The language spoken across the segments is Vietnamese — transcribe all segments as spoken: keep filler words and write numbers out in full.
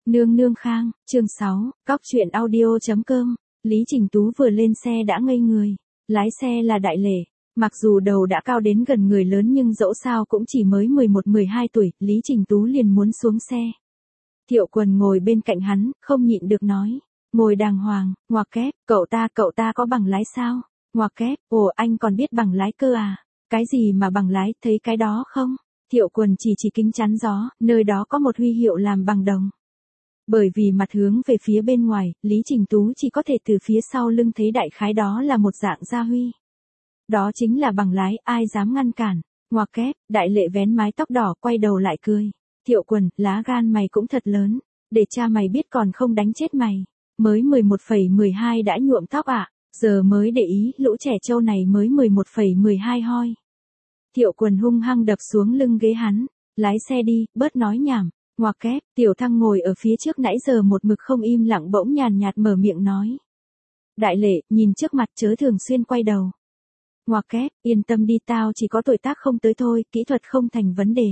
Nương nương khang, chương sáu, cóc truyện audio.com, Lý Trình Tú vừa lên xe đã ngây người, lái xe là Đại Lệ, mặc dù đầu đã cao đến gần người lớn nhưng dẫu sao cũng chỉ mới mười một mười hai tuổi, Lý Trình Tú liền muốn xuống xe. Thiệu Quần ngồi bên cạnh hắn, không nhịn được nói, ngồi đàng hoàng, ngoặc kép, cậu ta cậu ta có bằng lái sao, ngoặc kép, ồ anh còn biết bằng lái cơ à, cái gì mà bằng lái, thấy cái đó không? Thiệu Quần chỉ chỉ kính chắn gió, nơi đó có một huy hiệu làm bằng đồng. Bởi vì mặt hướng về phía bên ngoài, Lý Trình Tú chỉ có thể từ phía sau lưng thấy đại khái đó là một dạng gia huy. Đó chính là bằng lái, ai dám ngăn cản. Ngoặc kép, Đại Lệ vén mái tóc đỏ quay đầu lại cười. Thiệu Quần, lá gan mày cũng thật lớn, để cha mày biết còn không đánh chết mày. Mới mười một phẩy mười hai đã nhuộm tóc ạ, à? Giờ mới để ý, lũ trẻ trâu này mới mười một phẩy mười hai hoi. Thiệu Quần hung hăng đập xuống lưng ghế hắn, lái xe đi, bớt nói nhảm. Ngoặc kép, Tiểu Thăng ngồi ở phía trước nãy giờ một mực không im lặng bỗng nhàn nhạt mở miệng nói. Đại Lệ, nhìn trước mặt chớ thường xuyên quay đầu. Ngoặc kép, yên tâm đi tao chỉ có tuổi tác không tới thôi, kỹ thuật không thành vấn đề.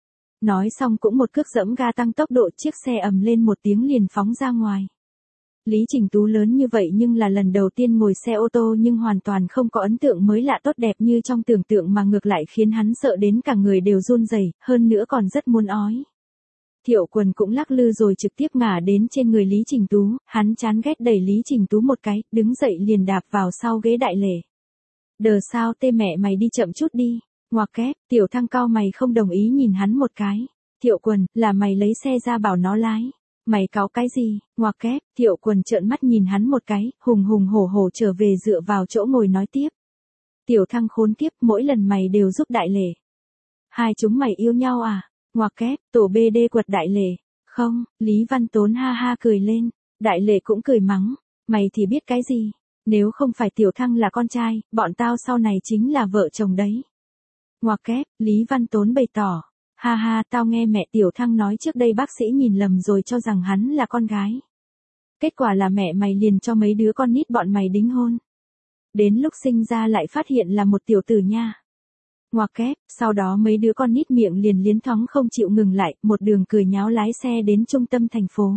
Nói xong cũng một cước giẫm ga tăng tốc độ, chiếc xe ầm lên một tiếng liền phóng ra ngoài. Lý Trình Tú lớn như vậy nhưng là lần đầu tiên ngồi xe ô tô nhưng hoàn toàn không có ấn tượng mới lạ tốt đẹp như trong tưởng tượng mà ngược lại khiến hắn sợ đến cả người đều run rẩy, hơn nữa còn rất muốn ói. Thiệu Quần cũng lắc lư rồi trực tiếp ngả đến trên người Lý Trình Tú, hắn chán ghét đẩy Lý Trình Tú một cái, đứng dậy liền đạp vào sau ghế Đại Lệ. Đờ sao tê mẹ mày đi chậm chút đi, ngoặc kép, Tiểu Thăng cao mày không đồng ý nhìn hắn một cái. Thiệu Quần, là mày lấy xe ra bảo nó lái. Mày cáu cái gì, ngoặc kép, Thiệu Quần trợn mắt nhìn hắn một cái, hùng hùng hổ hổ trở về dựa vào chỗ ngồi nói tiếp. Tiểu Thăng khốn kiếp, mỗi lần mày đều giúp Đại Lệ. Hai chúng mày yêu nhau à? Ngoặc kép, tổ bê đê quật Đại Lệ. Không, Lý Văn Tốn ha ha cười lên, Đại Lệ cũng cười mắng, mày thì biết cái gì, nếu không phải Tiểu Thăng là con trai, bọn tao sau này chính là vợ chồng đấy. Ngoặc kép, Lý Văn Tốn bày tỏ, ha ha tao nghe mẹ Tiểu Thăng nói trước đây bác sĩ nhìn lầm rồi cho rằng hắn là con gái. Kết quả là mẹ mày liền cho mấy đứa con nít bọn mày đính hôn. Đến lúc sinh ra lại phát hiện là một tiểu tử nha. Ngoặc kép, sau đó mấy đứa con nít miệng liền liến thoáng không chịu ngừng lại, một đường cười nháo lái xe đến trung tâm thành phố.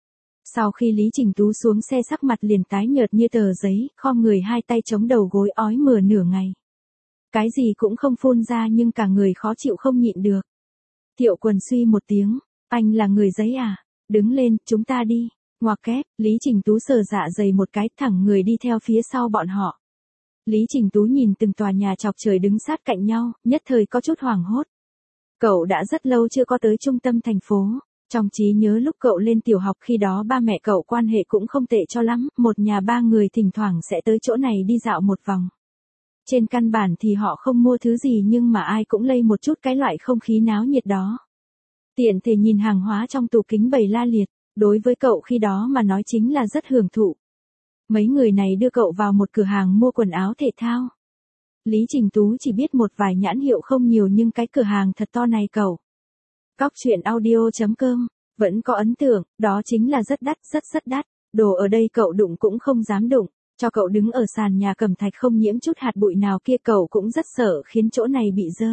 Sau khi Lý Trình Tú xuống xe sắc mặt liền tái nhợt như tờ giấy, khom người hai tay chống đầu gối ói mửa nửa ngày. Cái gì cũng không phun ra nhưng cả người khó chịu không nhịn được. Thiệu Quần suy một tiếng, anh là người giấy à, đứng lên, chúng ta đi. Ngoặc kép, Lý Trình Tú sờ dạ dày một cái thẳng người đi theo phía sau bọn họ. Lý Trình Tú nhìn từng tòa nhà chọc trời đứng sát cạnh nhau, nhất thời có chút hoảng hốt. Cậu đã rất lâu chưa có tới trung tâm thành phố, trong trí nhớ lúc cậu lên tiểu học khi đó ba mẹ cậu quan hệ cũng không tệ cho lắm, một nhà ba người thỉnh thoảng sẽ tới chỗ này đi dạo một vòng. Trên căn bản thì họ không mua thứ gì nhưng mà ai cũng lây một chút cái loại không khí náo nhiệt đó. Tiện thể nhìn hàng hóa trong tủ kính bày la liệt, đối với cậu khi đó mà nói chính là rất hưởng thụ. Mấy người này đưa cậu vào một cửa hàng mua quần áo thể thao. Lý Trình Tú chỉ biết một vài nhãn hiệu không nhiều nhưng cái cửa hàng thật to này cậu. Cóc truyện audio.com, vẫn có ấn tượng, đó chính là rất đắt, rất rất đắt. Đồ ở đây cậu đụng cũng không dám đụng, cho cậu đứng ở sàn nhà cẩm thạch không nhiễm chút hạt bụi nào kia cậu cũng rất sợ khiến chỗ này bị dơ.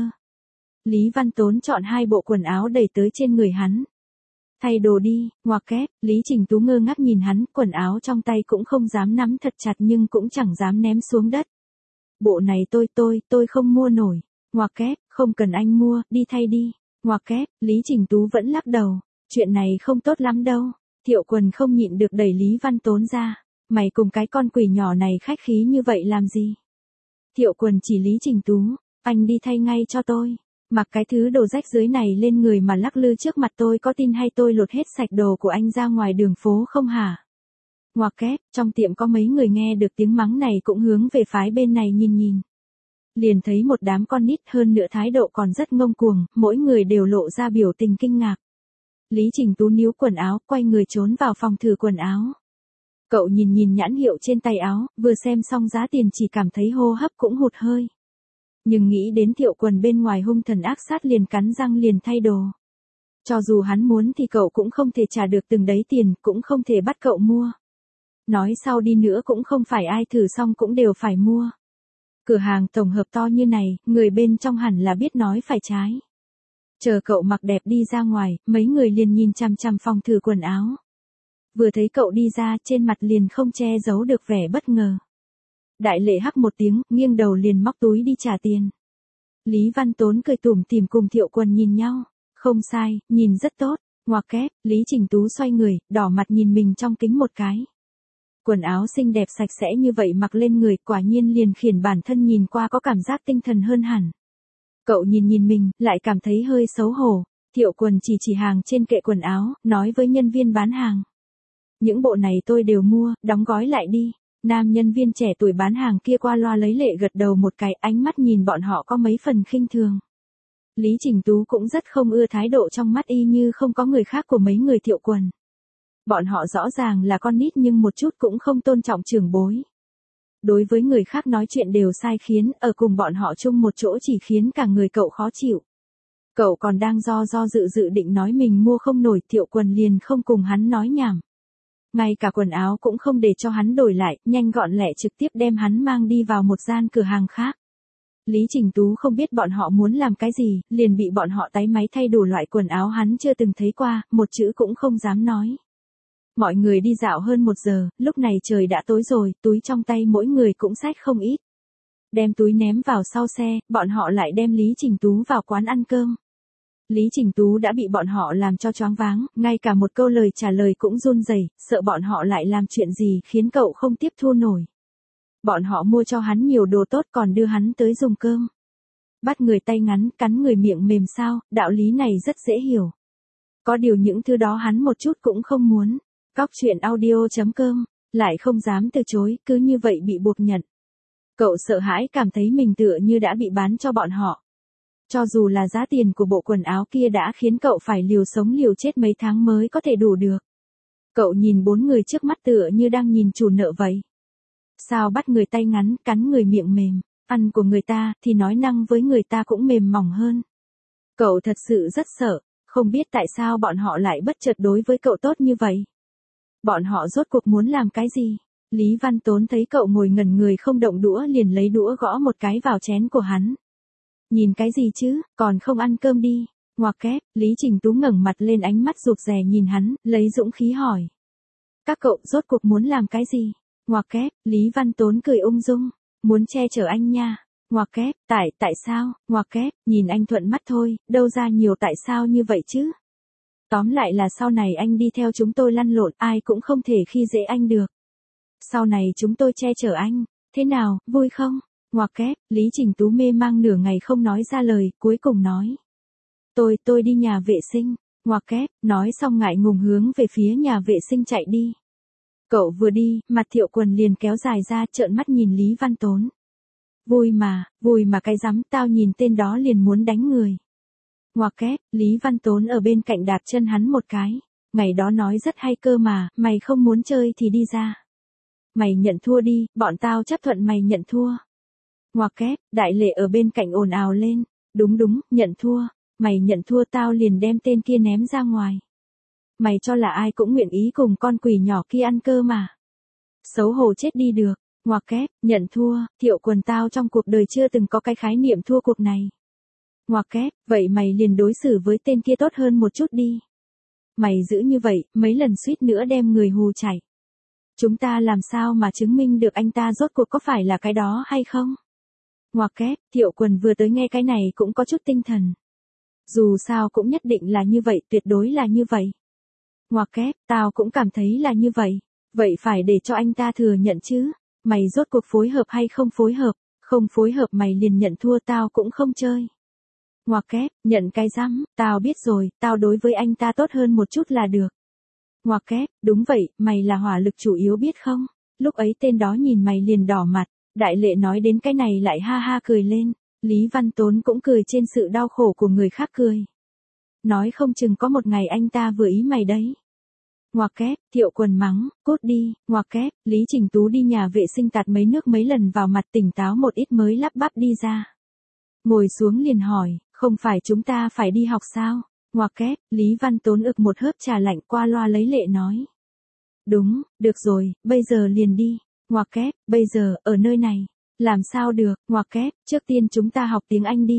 Lý Văn Tốn chọn hai bộ quần áo đẩy tới trên người hắn. Thay đồ đi, ngoặc kép, Lý Trình Tú ngơ ngác nhìn hắn, quần áo trong tay cũng không dám nắm thật chặt nhưng cũng chẳng dám ném xuống đất. Bộ này tôi tôi, tôi không mua nổi, ngoặc kép, không cần anh mua, đi thay đi, ngoặc kép, Lý Trình Tú vẫn lắc đầu, chuyện này không tốt lắm đâu. Thiệu Quần không nhịn được đẩy Lý Văn Tốn ra, mày cùng cái con quỷ nhỏ này khách khí như vậy làm gì? Thiệu Quần chỉ Lý Trình Tú, anh đi thay ngay cho tôi. Mặc cái thứ đồ rách dưới này lên người mà lắc lư trước mặt tôi có tin hay tôi lột hết sạch đồ của anh ra ngoài đường phố không hả? Ngoặc kép, trong tiệm có mấy người nghe được tiếng mắng này cũng hướng về phái bên này nhìn nhìn. Liền thấy một đám con nít hơn nữa thái độ còn rất ngông cuồng, mỗi người đều lộ ra biểu tình kinh ngạc. Lý Trình Tú níu quần áo, quay người trốn vào phòng thử quần áo. Cậu nhìn nhìn nhãn hiệu trên tay áo, vừa xem xong giá tiền chỉ cảm thấy hô hấp cũng hụt hơi. Nhưng nghĩ đến Thiệu Quần bên ngoài hung thần ác sát liền cắn răng liền thay đồ. Cho dù hắn muốn thì cậu cũng không thể trả được từng đấy tiền, cũng không thể bắt cậu mua. Nói sau đi nữa cũng không phải ai thử xong cũng đều phải mua. Cửa hàng tổng hợp to như này, người bên trong hẳn là biết nói phải trái. Chờ cậu mặc đẹp đi ra ngoài, mấy người liền nhìn chằm chằm phòng thử quần áo. Vừa thấy cậu đi ra, trên mặt liền không che giấu được vẻ bất ngờ. Đại lệ hắc một tiếng, nghiêng đầu liền móc túi đi trả tiền. Lý Văn Tốn cười tủm tỉm cùng Thiệu Quần nhìn nhau. Không sai, nhìn rất tốt. Ngoặc kép, Lý Trình Tú xoay người, đỏ mặt nhìn mình trong kính một cái. Quần áo xinh đẹp sạch sẽ như vậy mặc lên người, quả nhiên liền khiến bản thân nhìn qua có cảm giác tinh thần hơn hẳn. Cậu nhìn nhìn mình, lại cảm thấy hơi xấu hổ. Thiệu Quần chỉ chỉ hàng trên kệ quần áo, nói với nhân viên bán hàng. Những bộ này tôi đều mua, đóng gói lại đi. Nam nhân viên trẻ tuổi bán hàng kia qua loa lấy lệ gật đầu một cái, ánh mắt nhìn bọn họ có mấy phần khinh thường. Lý Trình Tú cũng rất không ưa thái độ trong mắt y như không có người khác của mấy người Thiệu Quần. Bọn họ rõ ràng là con nít nhưng một chút cũng không tôn trọng trưởng bối. Đối với người khác nói chuyện đều sai khiến, ở cùng bọn họ chung một chỗ chỉ khiến cả người cậu khó chịu. Cậu còn đang do do dự dự định nói mình mua không nổi, Thiệu Quần liền không cùng hắn nói nhảm. Ngay cả quần áo cũng không để cho hắn đổi lại, nhanh gọn lẹ trực tiếp đem hắn mang đi vào một gian cửa hàng khác. Lý Trình Tú không biết bọn họ muốn làm cái gì, liền bị bọn họ tái máy thay đủ loại quần áo hắn chưa từng thấy qua, một chữ cũng không dám nói. Mọi người đi dạo hơn một giờ, lúc này trời đã tối rồi, túi trong tay mỗi người cũng xách không ít. Đem túi ném vào sau xe, bọn họ lại đem Lý Trình Tú vào quán ăn cơm. Lý Trình Tú đã bị bọn họ làm cho choáng váng, ngay cả một câu lời trả lời cũng run rẩy, sợ bọn họ lại làm chuyện gì khiến cậu không tiếp thu nổi. Bọn họ mua cho hắn nhiều đồ tốt còn đưa hắn tới dùng cơm. Bắt người tay ngắn, cắn người miệng mềm sao, đạo lý này rất dễ hiểu. Có điều những thứ đó hắn một chút cũng không muốn. Cóc truyện audio chấm com, lại không dám từ chối, cứ như vậy bị buộc nhận. Cậu sợ hãi cảm thấy mình tựa như đã bị bán cho bọn họ. Cho dù là giá tiền của bộ quần áo kia đã khiến cậu phải liều sống liều chết mấy tháng mới có thể đủ được. Cậu nhìn bốn người trước mắt tựa như đang nhìn chủ nợ vậy. Sao bắt người tay ngắn, cắn người miệng mềm, ăn của người ta thì nói năng với người ta cũng mềm mỏng hơn. Cậu thật sự rất sợ, không biết tại sao bọn họ lại bất chợt đối với cậu tốt như vậy. Bọn họ rốt cuộc muốn làm cái gì? Lý Văn Tốn thấy cậu ngồi ngẩn người không động đũa liền lấy đũa gõ một cái vào chén của hắn. Nhìn cái gì chứ, còn không ăn cơm đi. Ngoặc kép, Lý Trình Tú ngẩng mặt lên, ánh mắt rụt rè nhìn hắn, lấy dũng khí hỏi. Các cậu rốt cuộc muốn làm cái gì? Ngoặc kép, Lý Văn Tốn cười ung dung. Muốn che chở anh nha. Ngoặc kép, tại, tại sao? Ngoặc kép, nhìn anh thuận mắt thôi, đâu ra nhiều tại sao như vậy chứ? Tóm lại là sau này anh đi theo chúng tôi lăn lộn, ai cũng không thể khi dễ anh được. Sau này chúng tôi che chở anh. Thế nào, vui không? Ngoặc kép, Lý Trình Tú mê mang nửa ngày không nói ra lời, cuối cùng nói. Tôi, tôi đi nhà vệ sinh. Ngoặc kép, nói xong ngại ngùng hướng về phía nhà vệ sinh chạy đi. Cậu vừa đi, mặt Thiệu Quần liền kéo dài ra, trợn mắt nhìn Lý Văn Tốn. Vui mà, vui mà cái rắm, tao nhìn tên đó liền muốn đánh người. Ngoặc kép, Lý Văn Tốn ở bên cạnh đạp chân hắn một cái. Ngày đó nói rất hay cơ mà, mày không muốn chơi thì đi ra. Mày nhận thua đi, bọn tao chấp thuận mày nhận thua. Ngoặc kép, Đại Lệ ở bên cạnh ồn ào lên. Đúng đúng, nhận thua. Mày nhận thua tao liền đem tên kia ném ra ngoài. Mày cho là ai cũng nguyện ý cùng con quỷ nhỏ kia ăn cơ mà. Xấu hổ chết đi được. Ngoặc kép, nhận thua, Thiệu Quần tao trong cuộc đời chưa từng có cái khái niệm thua cuộc này. Ngoặc kép, vậy mày liền đối xử với tên kia tốt hơn một chút đi. Mày giữ như vậy, mấy lần suýt nữa đem người hù chạy. Chúng ta làm sao mà chứng minh được anh ta rốt cuộc có phải là cái đó hay không? Ngoặc kép, Thiệu Quần vừa tới nghe cái này cũng có chút tinh thần. Dù sao cũng nhất định là như vậy, tuyệt đối là như vậy. Ngoặc kép, tao cũng cảm thấy là như vậy. Vậy phải để cho anh ta thừa nhận chứ. Mày rốt cuộc phối hợp hay không phối hợp, không phối hợp mày liền nhận thua, tao cũng không chơi. Ngoặc kép, nhận cái rắm, tao biết rồi, tao đối với anh ta tốt hơn một chút là được. Ngoặc kép, đúng vậy, mày là hỏa lực chủ yếu biết không? Lúc ấy tên đó nhìn mày liền đỏ mặt. Đại Lệ nói đến cái này lại ha ha cười lên. Lý Văn Tốn cũng cười trên sự đau khổ của người khác cười. Nói không chừng có một ngày anh ta vừa ý mày đấy. Ngoặc kép, Thiệu Quần mắng, cút đi. Ngoặc kép, Lý Trình Tú đi nhà vệ sinh tạt mấy nước mấy lần vào mặt, tỉnh táo một ít mới lắp bắp đi ra. Ngồi xuống liền hỏi, không phải chúng ta phải đi học sao? Ngoặc kép, Lý Văn Tốn ực một hớp trà lạnh, qua loa lấy lệ nói. Đúng, được rồi, bây giờ liền đi. Ngoặc kép, bây giờ, ở nơi này. Làm sao được, ngoặc kép, trước tiên chúng ta học tiếng Anh đi.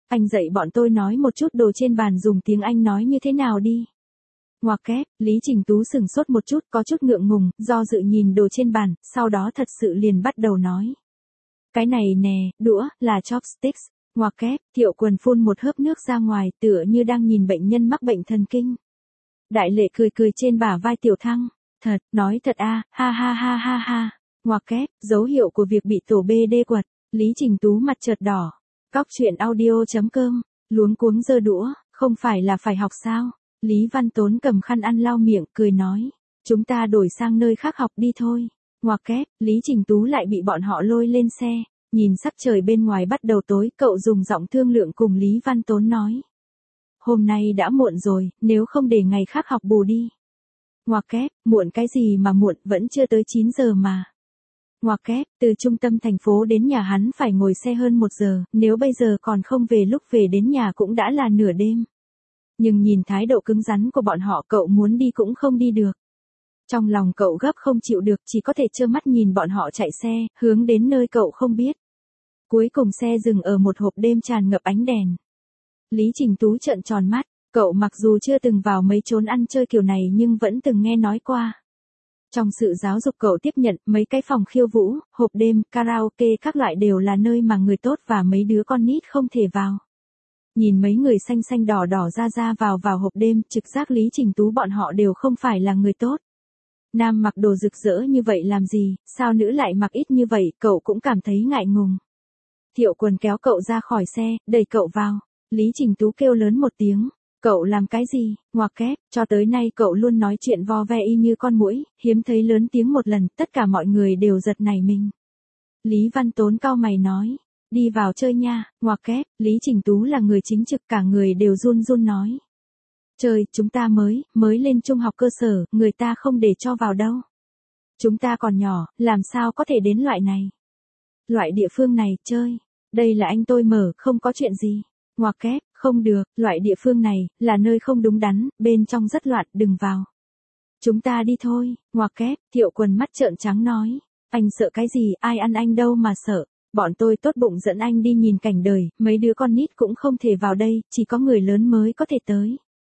Anh dạy bọn tôi nói một chút đồ trên bàn dùng tiếng Anh nói như thế nào đi. Ngoặc kép, Lý Trình Tú sửng sốt một chút, có chút ngượng ngùng, do dự nhìn đồ trên bàn, sau đó thật sự liền bắt đầu nói. Cái này nè, đũa, là chopsticks. Ngoặc kép, Thiệu Quần phun một hớp nước ra ngoài, tựa như đang nhìn bệnh nhân mắc bệnh thần kinh. Đại Lệ cười cười trên bả vai Tiểu Thăng. Thật, nói thật a, ha ha ha ha ha. Ngoặc kép, dấu hiệu của việc bị tổ bê đê quật. Lý Trình Tú mặt chợt đỏ. Cóc truyện audio chấm com, luống cuống giơ đũa, không phải là phải học sao? Lý Văn Tốn cầm khăn ăn lau miệng, cười nói. Chúng ta đổi sang nơi khác học đi thôi. Ngoặc kép, Lý Trình Tú lại bị bọn họ lôi lên xe. Nhìn sắc trời bên ngoài bắt đầu tối, cậu dùng giọng thương lượng cùng Lý Văn Tốn nói. Hôm nay đã muộn rồi, nếu không để ngày khác học bù đi. Ngoặc kép, muộn cái gì mà muộn, vẫn chưa tới chín giờ mà. Ngoặc kép, từ trung tâm thành phố đến nhà hắn phải ngồi xe hơn một giờ, nếu bây giờ còn không về lúc về đến nhà cũng đã là nửa đêm. Nhưng nhìn thái độ cứng rắn của bọn họ, cậu muốn đi cũng không đi được. Trong lòng cậu gấp không chịu được, chỉ có thể trơ mắt nhìn bọn họ chạy xe, hướng đến nơi cậu không biết. Cuối cùng xe dừng ở một hộp đêm tràn ngập ánh đèn. Lý Trình Tú trợn tròn mắt, cậu mặc dù chưa từng vào mấy chốn ăn chơi kiểu này nhưng vẫn từng nghe nói qua. Trong sự giáo dục cậu tiếp nhận, mấy cái phòng khiêu vũ, hộp đêm, karaoke các loại đều là nơi mà người tốt và mấy đứa con nít không thể vào. Nhìn mấy người xanh xanh đỏ đỏ ra ra vào vào hộp đêm, trực giác Lý Trình Tú bọn họ đều không phải là người tốt. Nam mặc đồ rực rỡ như vậy làm gì, sao nữ lại mặc ít như vậy, cậu cũng cảm thấy ngại ngùng. Thiệu Quần kéo cậu ra khỏi xe, đẩy cậu vào. Lý Trình Tú kêu lớn một tiếng. Cậu làm cái gì? Ngoặc kép, cho tới nay cậu luôn nói chuyện vo ve y như con muỗi, hiếm thấy lớn tiếng một lần, tất cả mọi người đều giật nảy mình. Lý Văn Tốn cau mày nói, đi vào chơi nha. Ngoặc kép, Lý Trình Tú là người chính trực, cả người đều run run nói. Chơi, chúng ta mới, mới lên trung học cơ sở, người ta không để cho vào đâu. Chúng ta còn nhỏ, làm sao có thể đến loại này? Loại địa phương này, chơi. Đây là anh tôi mở, không có chuyện gì. Ngoặc kép, không được, loại địa phương này, là nơi không đúng đắn, bên trong rất loạn, đừng vào. Chúng ta đi thôi. Ngoặc kép, Thiệu Quần mắt trợn trắng nói. Anh sợ cái gì, ai ăn anh đâu mà sợ. Bọn tôi tốt bụng dẫn anh đi nhìn cảnh đời, mấy đứa con nít cũng không thể vào đây, chỉ có người lớn mới có thể tới.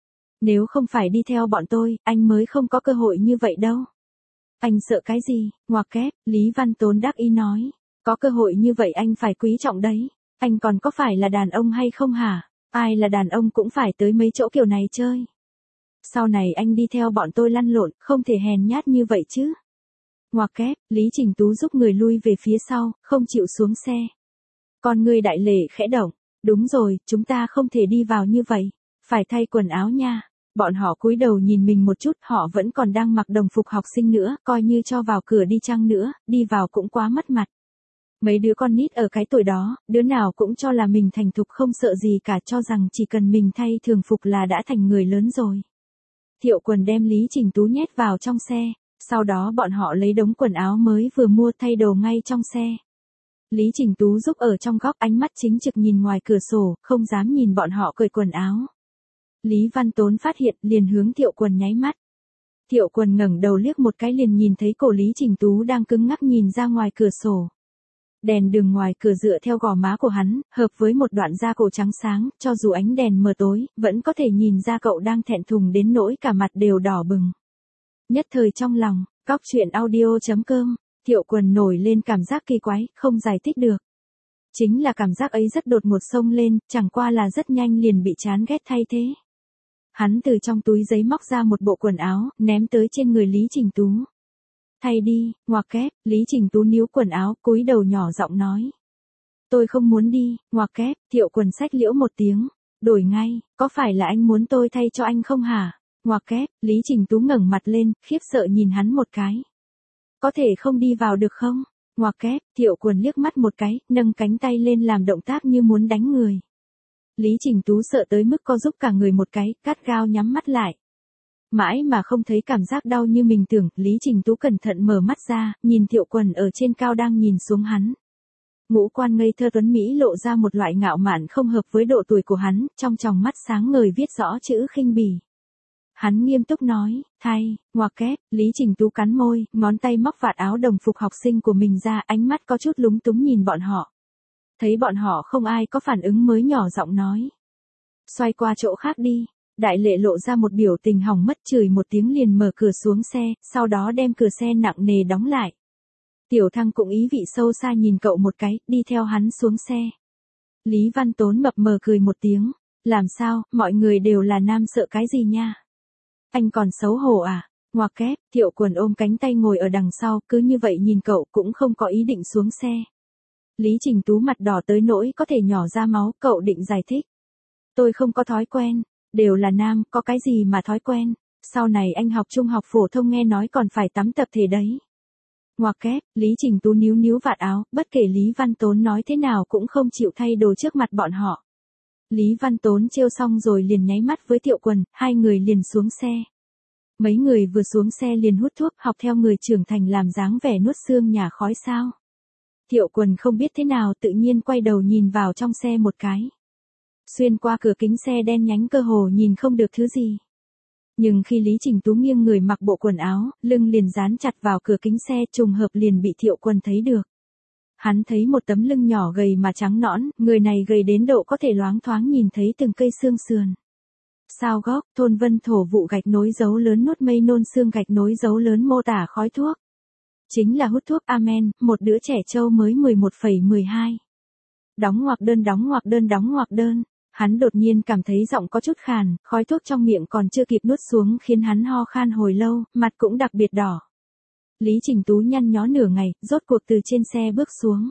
Nếu không phải đi theo bọn tôi, anh mới không có cơ hội như vậy đâu. Anh sợ cái gì? Ngoặc kép, Lý Văn Tốn đắc ý nói. Có cơ hội như vậy anh phải quý trọng đấy. Anh còn có phải là đàn ông hay không hả? Ai là đàn ông cũng phải tới mấy chỗ kiểu này chơi. Sau này anh đi theo bọn tôi lăn lộn, không thể hèn nhát như vậy chứ. Ngoặc kép, Lý Trình Tú giúp người lui về phía sau, không chịu xuống xe. Còn người Đại Lệ khẽ động. Đúng rồi, chúng ta không thể đi vào như vậy. Phải thay quần áo nha. Bọn họ cúi đầu nhìn mình một chút, họ vẫn còn đang mặc đồng phục học sinh nữa, coi như cho vào cửa đi chăng nữa, đi vào cũng quá mất mặt. Mấy đứa con nít ở cái tuổi đó, đứa nào cũng cho là mình thành thục không sợ gì cả, cho rằng chỉ cần mình thay thường phục là đã thành người lớn rồi. Thiệu Quần đem Lý Trình Tú nhét vào trong xe, sau đó bọn họ lấy đống quần áo mới vừa mua thay đồ ngay trong xe. Lý Trình Tú giúp ở trong góc, ánh mắt chính trực nhìn ngoài cửa sổ, không dám nhìn bọn họ cởi quần áo. Lý Văn Tốn phát hiện, liền hướng Thiệu Quần nháy mắt. Thiệu Quần ngẩng đầu liếc một cái liền nhìn thấy cổ Lý Trình Tú đang cứng ngắc nhìn ra ngoài cửa sổ. Đèn đường ngoài cửa dựa theo gò má của hắn, hợp với một đoạn da cổ trắng sáng, cho dù ánh đèn mờ tối, vẫn có thể nhìn ra cậu đang thẹn thùng đến nỗi cả mặt đều đỏ bừng. Nhất thời trong lòng, cóc truyện audio chấm com, Thiệu Quần nổi lên cảm giác kỳ quái, không giải thích được. Chính là cảm giác ấy rất đột ngột xông lên, chẳng qua là rất nhanh liền bị chán ghét thay thế. Hắn từ trong túi giấy móc ra một bộ quần áo, ném tới trên người Lý Trình Tú. Thay đi. Ngoặc kép, Lý Trình Tú níu quần áo, cúi đầu nhỏ giọng nói. Tôi không muốn đi. Ngoặc kép, Thiệu Quần xách liễu một tiếng. Đổi ngay, có phải là anh muốn tôi thay cho anh không hả? Ngoặc kép, Lý Trình Tú ngẩng mặt lên, khiếp sợ nhìn hắn một cái. Có thể không đi vào được không? Ngoặc kép, Thiệu Quần liếc mắt một cái, nâng cánh tay lên làm động tác như muốn đánh người. Lý Trình Tú sợ tới mức co giúp cả người một cái, cắt gao nhắm mắt lại. Mãi mà không thấy cảm giác đau như mình tưởng, Lý Trình Tú cẩn thận mở mắt ra, nhìn Thiệu Quần ở trên cao đang nhìn xuống hắn. Ngũ quan ngây thơ tuấn Mỹ lộ ra một loại ngạo mạn không hợp với độ tuổi của hắn, trong tròng mắt sáng ngời viết rõ chữ khinh bỉ. Hắn nghiêm túc nói, thay. Ngoặc kép, Lý Trình Tú cắn môi, ngón tay móc vạt áo đồng phục học sinh của mình ra, ánh mắt có chút lúng túng nhìn bọn họ. Thấy bọn họ không ai có phản ứng mới nhỏ giọng nói. Xoay qua chỗ khác đi. Đại lệ lộ ra một biểu tình hỏng mất, chửi một tiếng liền mở cửa xuống xe, sau đó đem cửa xe nặng nề đóng lại. Tiểu Thăng cũng ý vị sâu xa nhìn cậu một cái, đi theo hắn xuống xe. Lý Văn Tốn mập mờ cười một tiếng. Làm sao, mọi người đều là nam sợ cái gì nha? Anh còn xấu hổ à? Ngoặc kép, Thiệu Quần ôm cánh tay ngồi ở đằng sau, cứ như vậy nhìn cậu cũng không có ý định xuống xe. Lý Trình Tú mặt đỏ tới nỗi có thể nhỏ ra máu, cậu định giải thích. Tôi không có thói quen, đều là nam, có cái gì mà thói quen, sau này anh học trung học phổ thông nghe nói còn phải tắm tập thể đấy. Ngoặc kép, Lý Trình Tú níu níu vạt áo, bất kể Lý Văn Tốn nói thế nào cũng không chịu thay đồ trước mặt bọn họ. Lý Văn Tốn trêu xong rồi liền nháy mắt với Thiệu Quần, hai người liền xuống xe. Mấy người vừa xuống xe liền hút thuốc, học theo người trưởng thành làm dáng vẻ nuốt xương nhà khói sao. Thiệu Quần không biết thế nào tự nhiên quay đầu nhìn vào trong xe một cái. Xuyên qua cửa kính xe đen nhánh cơ hồ nhìn không được thứ gì. Nhưng khi Lý Trình Tú nghiêng người mặc bộ quần áo, lưng liền dán chặt vào cửa kính xe, trùng hợp liền bị Thiệu Quần thấy được. Hắn thấy một tấm lưng nhỏ gầy mà trắng nõn, người này gầy đến độ có thể loáng thoáng nhìn thấy từng cây xương sườn. Sao góc, thôn Vân Thổ vụ gạch nối dấu lớn nuốt mây nôn xương gạch nối dấu lớn mô tả khói thuốc. Chính là hút thuốc amen, một đứa trẻ trâu mới mười một phẩy mười hai. Đóng ngoặc đơn đóng ngoặc đơn đóng ngoặc đơn. Hắn đột nhiên cảm thấy giọng có chút khàn, khói thuốc trong miệng còn chưa kịp nuốt xuống khiến hắn ho khan hồi lâu, mặt cũng đặc biệt đỏ. Lý Trình Tú nhăn nhó nửa ngày, rốt cuộc từ trên xe bước xuống.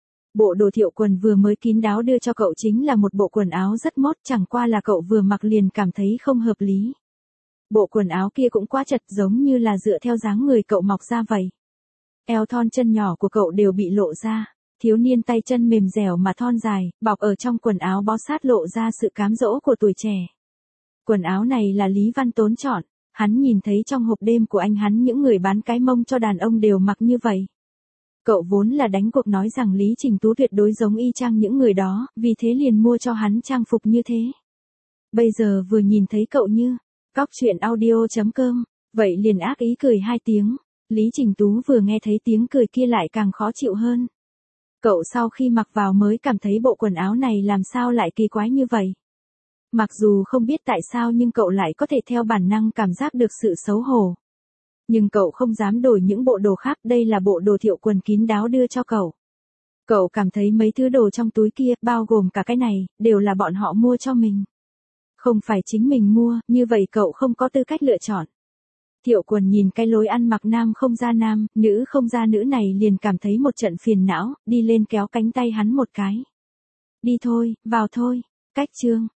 Bộ đồ Thiệu Quần vừa mới kín đáo đưa cho cậu chính là một bộ quần áo rất mốt, chẳng qua là cậu vừa mặc liền cảm thấy không hợp lý. Bộ quần áo kia cũng quá chật, giống như là dựa theo dáng người cậu mọc ra vậy. Eo thon chân nhỏ của cậu đều bị lộ ra, thiếu niên tay chân mềm dẻo mà thon dài, bọc ở trong quần áo bó sát lộ ra sự cám dỗ của tuổi trẻ. Quần áo này là Lý Văn Tốn chọn, hắn nhìn thấy trong hộp đêm của anh hắn những người bán cái mông cho đàn ông đều mặc như vậy. Cậu vốn là đánh cuộc nói rằng Lý Trình Tú tuyệt đối giống y chang những người đó, vì thế liền mua cho hắn trang phục như thế. Bây giờ vừa nhìn thấy cậu như, cóc truyện audio chấm com, vậy liền ác ý cười hai tiếng. Lý Trình Tú vừa nghe thấy tiếng cười kia lại càng khó chịu hơn. Cậu sau khi mặc vào mới cảm thấy bộ quần áo này làm sao lại kỳ quái như vậy. Mặc dù không biết tại sao nhưng cậu lại có thể theo bản năng cảm giác được sự xấu hổ. Nhưng cậu không dám đổi những bộ đồ khác, đây là bộ đồ Thiệu Quần kín đáo đưa cho cậu. Cậu cảm thấy mấy thứ đồ trong túi kia, bao gồm cả cái này, đều là bọn họ mua cho mình. Không phải chính mình mua, như vậy cậu không có tư cách lựa chọn. Thiệu Quần nhìn cái lối ăn mặc nam không ra nam, nữ không ra nữ này liền cảm thấy một trận phiền não, đi lên kéo cánh tay hắn một cái. Đi thôi, vào thôi, cách chương.